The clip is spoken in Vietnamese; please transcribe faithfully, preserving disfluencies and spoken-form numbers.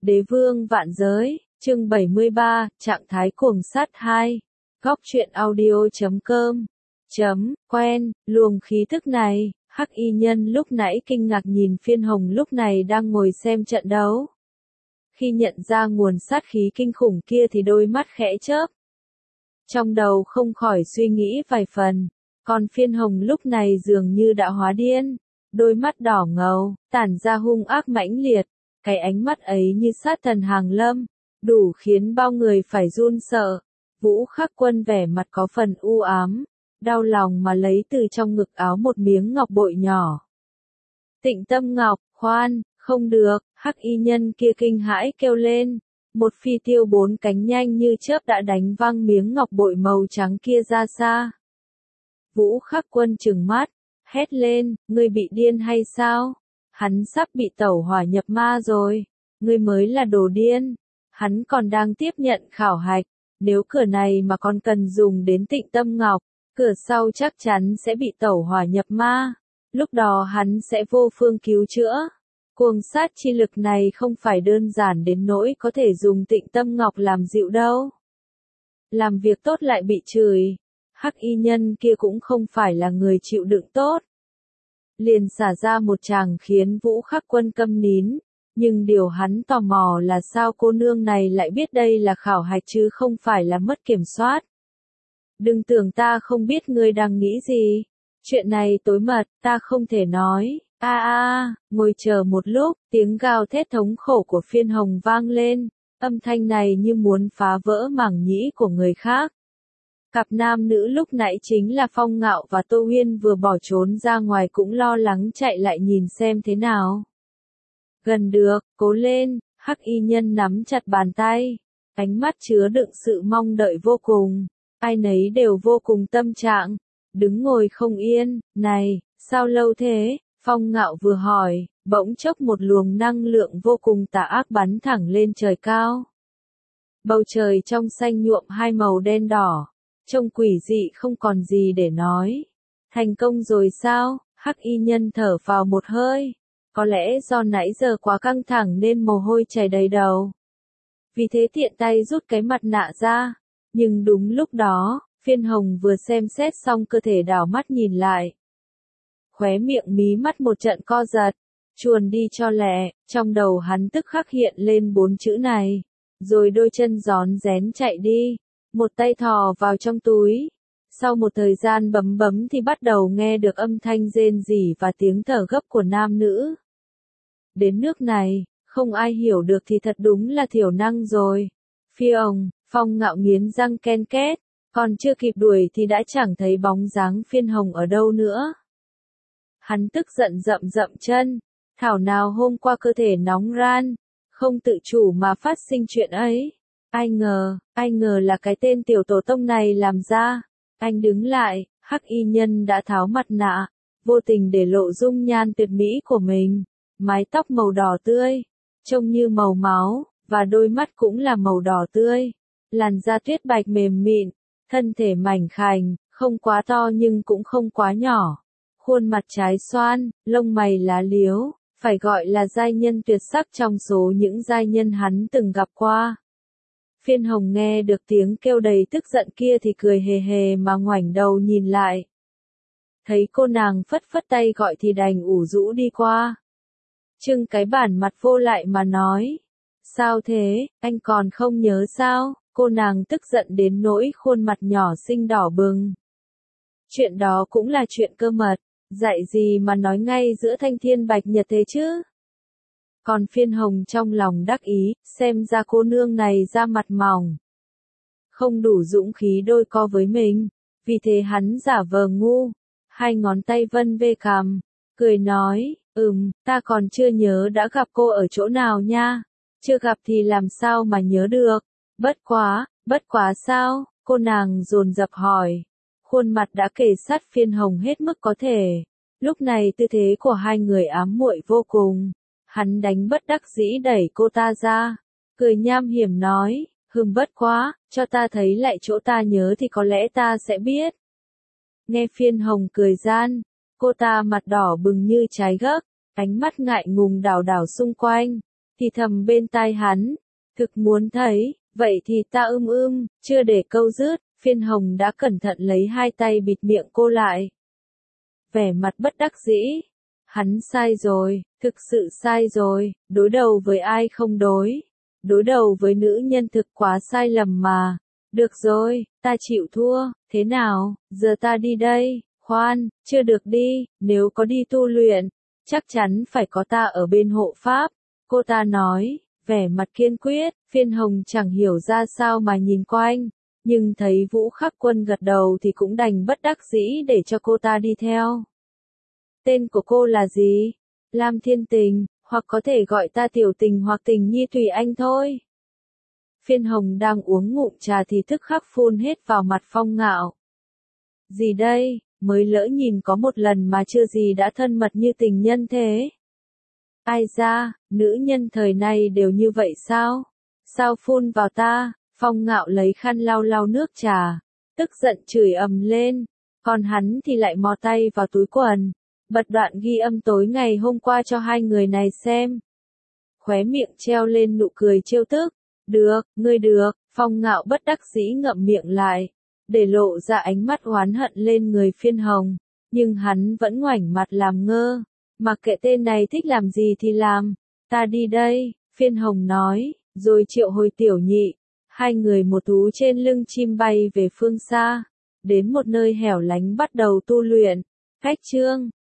Đế vương vạn giới, chương bảy mươi ba, trạng thái cuồng sát hai. Góc truyện audio chấm com. Chấm, quen, luồng khí thức này, Hắc y nhân lúc nãy kinh ngạc nhìn Phiên Hồng lúc này đang ngồi xem trận đấu. Khi nhận ra nguồn sát khí kinh khủng kia thì đôi mắt khẽ chớp. Trong đầu không khỏi suy nghĩ vài phần, còn Phiên Hồng lúc này dường như đã hóa điên, đôi mắt đỏ ngầu, tản ra hung ác mãnh liệt, cái ánh mắt ấy như sát thần hàng lâm, đủ khiến bao người phải run sợ. Vũ Khắc Quân vẻ mặt có phần u ám, đau lòng mà lấy từ trong ngực áo một miếng ngọc bội nhỏ. Tịnh Tâm Ngọc, khoan, không được, Hắc y nhân kia kinh hãi kêu lên, một phi tiêu bốn cánh nhanh như chớp đã đánh văng miếng ngọc bội màu trắng kia ra xa. Vũ Khắc Quân trừng mắt, hét lên, ngươi bị điên hay sao? Hắn sắp bị tẩu hỏa nhập ma rồi, ngươi mới là đồ điên. Hắn còn đang tiếp nhận khảo hạch, nếu cửa này mà còn cần dùng đến Tịnh Tâm Ngọc, cửa sau chắc chắn sẽ bị tẩu hỏa nhập ma, lúc đó hắn sẽ vô phương cứu chữa. Cuồng sát chi lực này không phải đơn giản đến nỗi có thể dùng Tịnh Tâm Ngọc làm dịu đâu. Làm việc tốt lại bị chửi, Hắc y nhân kia cũng không phải là người chịu đựng tốt. Liền xả ra một tràng khiến Vũ Khắc Quân câm nín, nhưng điều hắn tò mò là sao cô nương này lại biết đây là khảo hạch chứ không phải là mất kiểm soát. Đừng tưởng ta không biết ngươi đang nghĩ gì, chuyện này tối mật, ta không thể nói. A a, ngồi chờ một lúc, tiếng gào thét thống khổ của Phiên Hồng vang lên, âm thanh này như muốn phá vỡ màng nhĩ của người khác. Cặp nam nữ lúc nãy chính là Phong Ngạo và Tô Huyên vừa bỏ trốn ra ngoài cũng lo lắng chạy lại nhìn xem thế nào. Gần được, cố lên, Hắc y nhân nắm chặt bàn tay, ánh mắt chứa đựng sự mong đợi vô cùng, ai nấy đều vô cùng tâm trạng, đứng ngồi không yên, này, sao lâu thế? Phong Ngạo vừa hỏi, bỗng chốc một luồng năng lượng vô cùng tà ác bắn thẳng lên trời cao. Bầu trời trong xanh nhuộm hai màu đen đỏ, trông quỷ dị không còn gì để nói. Thành công rồi sao? Hắc y nhân thở vào một hơi. Có lẽ do nãy giờ quá căng thẳng nên mồ hôi chảy đầy đầu. Vì thế tiện tay rút cái mặt nạ ra. Nhưng đúng lúc đó, Phiên Hồng vừa xem xét xong cơ thể đảo mắt nhìn lại. Khóe miệng mí mắt một trận co giật, chuồn đi cho lẹ, trong đầu hắn tức khắc hiện lên bốn chữ này, rồi đôi chân gión rén chạy đi, một tay thò vào trong túi. Sau một thời gian bấm bấm thì bắt đầu nghe được âm thanh rên rỉ và tiếng thở gấp của nam nữ. Đến nước này, không ai hiểu được thì thật đúng là thiểu năng rồi. Phi ông, Phong Ngạo nghiến răng ken két, còn chưa kịp đuổi thì đã chẳng thấy bóng dáng Phiên Hồng ở đâu nữa. Hắn tức giận dậm dậm chân, thảo nào hôm qua cơ thể nóng ran, không tự chủ mà phát sinh chuyện ấy. Ai ngờ, ai ngờ là cái tên tiểu tổ tông này làm ra. Anh đứng lại, Hắc y nhân đã tháo mặt nạ, vô tình để lộ dung nhan tuyệt mỹ của mình, mái tóc màu đỏ tươi, trông như màu máu, và đôi mắt cũng là màu đỏ tươi, làn da tuyết bạch mềm mịn, thân thể mảnh khảnh, không quá to nhưng cũng không quá nhỏ. Khuôn mặt trái xoan, lông mày lá liếu, phải gọi là giai nhân tuyệt sắc trong số những giai nhân hắn từng gặp qua. Phiên Hồng nghe được tiếng kêu đầy tức giận kia thì cười hề hề mà ngoảnh đầu nhìn lại. Thấy cô nàng phất phất tay gọi thì đành ủ rũ đi qua. Trưng cái bản mặt vô lại mà nói. Sao thế, anh còn không nhớ sao? Cô nàng tức giận đến nỗi khuôn mặt nhỏ xinh đỏ bừng. Chuyện đó cũng là chuyện cơ mật. Dạy gì mà nói ngay giữa thanh thiên bạch nhật thế chứ? Còn Phiên Hồng trong lòng đắc ý, xem ra cô nương này da mặt mỏng, không đủ dũng khí đôi co với mình, vì thế hắn giả vờ ngu, hai ngón tay vân về cằm, cười nói, ừm, ta còn chưa nhớ đã gặp cô ở chỗ nào nha, chưa gặp thì làm sao mà nhớ được, bất quá, bất quá sao, cô nàng dồn dập hỏi. Khuôn mặt đã kề sát Phiên Hồng hết mức có thể. Lúc này tư thế của hai người ám muội vô cùng. Hắn đánh bất đắc dĩ đẩy cô ta ra. Cười nham hiểm nói, hừm bất quá, cho ta thấy lại chỗ ta nhớ thì có lẽ ta sẽ biết. Nghe Phiên Hồng cười gian, cô ta mặt đỏ bừng như trái gấc, ánh mắt ngại ngùng đảo đảo xung quanh. thì thầm bên tai hắn. Thực muốn thấy, vậy thì ta ưm ưm, chưa để câu dứt, Phiên Hồng đã cẩn thận lấy hai tay bịt miệng cô lại. Vẻ mặt bất đắc dĩ. Hắn sai rồi, thực sự sai rồi, đối đầu với ai không đối. Đối đầu với nữ nhân thực quá sai lầm mà. Được rồi, ta chịu thua, thế nào, giờ ta đi đây, khoan, chưa được đi, nếu có đi tu luyện, chắc chắn phải có ta ở bên hộ pháp. Cô ta nói, vẻ mặt kiên quyết, Phiên Hồng chẳng hiểu ra sao mà nhìn quanh, nhưng thấy Vũ Khắc Quân gật đầu thì cũng đành bất đắc dĩ để cho cô ta đi theo. Tên của cô là gì? Lam Thiên Tình, hoặc có thể gọi ta Tiểu Tình hoặc Tình Nhi tùy anh thôi. Phiên Hồng đang uống ngụm trà thì tức khắc phun hết vào mặt Phong Ngạo. Gì đây, mới lỡ nhìn có một lần mà chưa gì đã thân mật như tình nhân thế. Ai ra, nữ nhân thời này đều như vậy sao? Sao phun vào ta? Phong Ngạo lấy khăn lau lau nước trà, tức giận chửi ầm lên, còn hắn thì lại mò tay vào túi quần, bật đoạn ghi âm tối ngày hôm qua cho hai người này xem. Khóe miệng treo lên nụ cười trêu tức. Được, ngươi được, Phong Ngạo bất đắc dĩ ngậm miệng lại, để lộ ra ánh mắt oán hận lên người Phiên Hồng, nhưng hắn vẫn ngoảnh mặt làm ngơ, mặc kệ tên này thích làm gì thì làm, ta đi đây, Phiên Hồng nói, rồi triệu hồi Tiểu Nhị, hai người một thú trên lưng chim bay về phương xa, đến một nơi hẻo lánh bắt đầu tu luyện. Cách chương